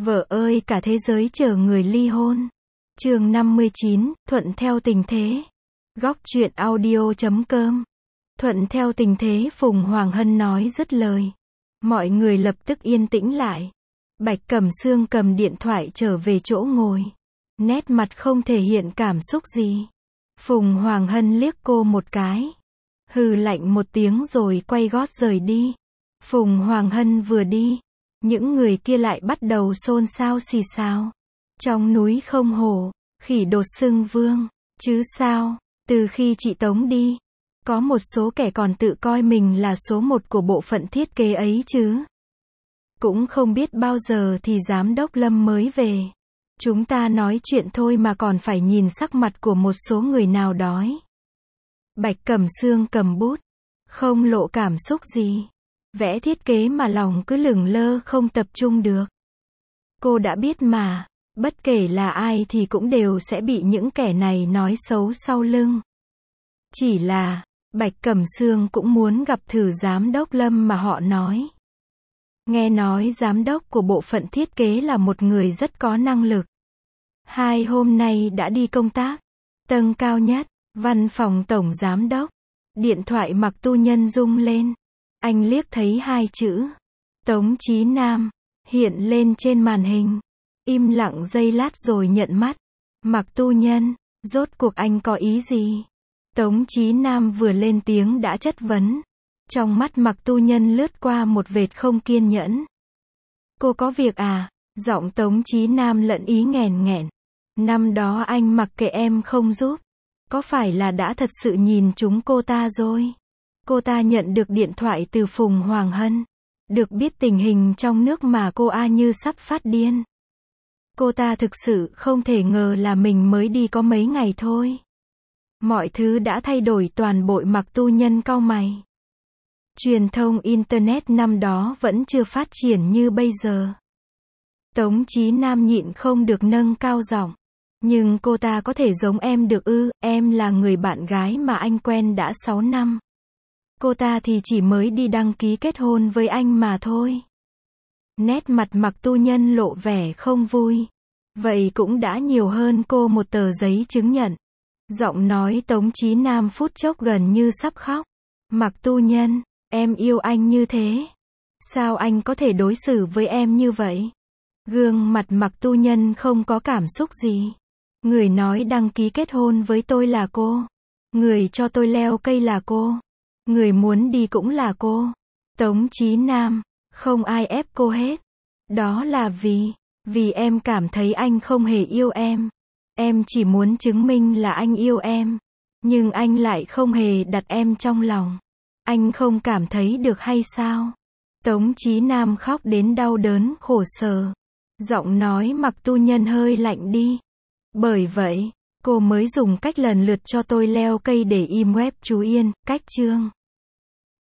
Vợ ơi cả thế giới chờ người ly hôn. Chương 59, thuận theo tình thế. Góc truyện audio.com. Thuận theo tình thế, Phùng Hoàng Hân nói dứt lời. Mọi người lập tức yên tĩnh lại. Bạch Cẩm Sương cầm điện thoại trở về chỗ ngồi. Nét mặt không thể hiện cảm xúc gì. Phùng Hoàng Hân liếc cô một cái. Hừ lạnh một tiếng rồi quay gót rời đi. Phùng Hoàng Hân vừa đi, những người kia lại bắt đầu xôn xao xì xào. Trong núi không hổ, khỉ đột xưng vương, chứ sao, từ khi chị Tống đi, có một số kẻ còn tự coi mình là số một của bộ phận thiết kế ấy chứ. Cũng không biết bao giờ thì giám đốc Lâm mới về. Chúng ta nói chuyện thôi mà còn phải nhìn sắc mặt của một số người nào đói. Bạch Cẩm Sương cầm bút, không lộ cảm xúc gì. Vẽ thiết kế mà lòng cứ lửng lơ không tập trung được. Cô đã biết mà, bất kể là ai thì cũng đều sẽ bị những kẻ này nói xấu sau lưng. Chỉ là, Bạch Cẩm Sương cũng muốn gặp thử giám đốc Lâm mà họ nói. Nghe nói giám đốc của bộ phận thiết kế là một người rất có năng lực. 2 hôm nay đã đi công tác. Tầng cao nhất, văn phòng tổng giám đốc. Điện thoại Mạc Tu Nhân rung lên. Anh liếc thấy 2 chữ Tống Chí Nam hiện lên trên màn hình. Im lặng giây lát rồi nhận mắt. Mạc Tu Nhân, rốt cuộc anh có ý gì? Tống Chí Nam vừa lên tiếng đã chất vấn. Trong mắt Mạc Tu Nhân lướt qua một vệt không kiên nhẫn. Cô có việc à? Giọng Tống Chí Nam lẫn ý nghèn nghẹn. Năm đó anh mặc kệ em không giúp. Có phải là đã thật sự nhìn trúng cô ta rồi? Cô ta nhận được điện thoại từ Phùng Hoàng Hân. Được biết tình hình trong nước mà cô như sắp phát điên. Cô ta thực sự không thể ngờ là mình mới đi có mấy ngày thôi. Mọi thứ đã thay đổi toàn bộ. Mạc Tu Nhân cau mày. Truyền thông Internet năm đó vẫn chưa phát triển như bây giờ. Tống Chí Nam nhịn không được nâng cao giọng. Nhưng cô ta có thể giống em được ư? Em là người bạn gái mà anh quen đã 6 năm. Cô ta thì chỉ mới đi đăng ký kết hôn với anh mà thôi. Nét mặt Mạc Tu Nhân lộ vẻ không vui. Vậy cũng đã nhiều hơn cô một tờ giấy chứng nhận. Giọng nói Tống Chí Nam phút chốc gần như sắp khóc. Mạc Tu Nhân, em yêu anh như thế. Sao anh có thể đối xử với em như vậy? Gương mặt Mạc Tu Nhân không có cảm xúc gì. Người nói đăng ký kết hôn với tôi là cô. Người cho tôi leo cây là cô. Người muốn đi cũng là cô. Tống Chí Nam, không ai ép cô hết. Đó là vì em cảm thấy anh không hề yêu em. Em chỉ muốn chứng minh là anh yêu em. Nhưng anh lại không hề đặt em trong lòng. Anh không cảm thấy được hay sao? Tống Chí Nam khóc đến đau đớn khổ sở. Giọng nói Mạc Tu Nhân hơi lạnh đi. Bởi vậy, cô mới dùng cách lần lượt cho tôi leo cây để im web chú Yên, cách chương.